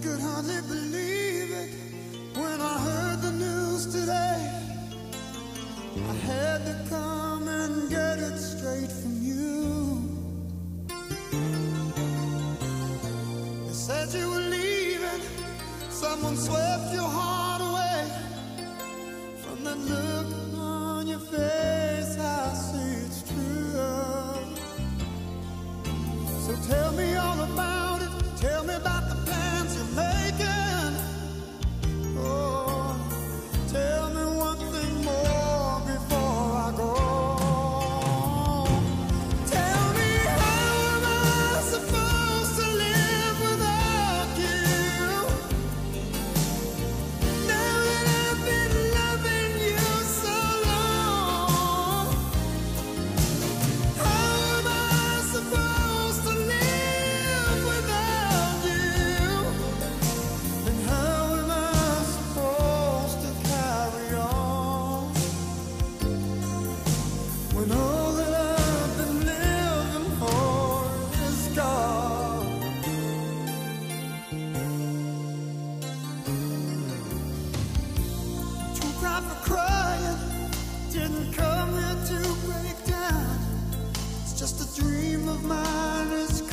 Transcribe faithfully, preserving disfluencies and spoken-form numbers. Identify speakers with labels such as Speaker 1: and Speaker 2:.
Speaker 1: could hardly believe it when I heard the news today. I had to come and get it straight from you. They said you were leaving, someone swept your heart away. From the look on your face, I see it's true. So tell me all about it, tell me about the plans you're making. Oh, tell me one thing more before I go. Tell me, how am I supposed to live without you? Now that I've been loving you so long, how am I supposed to live without you? And how am I supposed to carry on when all that I've been living for is gone? Too proud for crying, didn't come here to break down. It's just a dream of mine, it's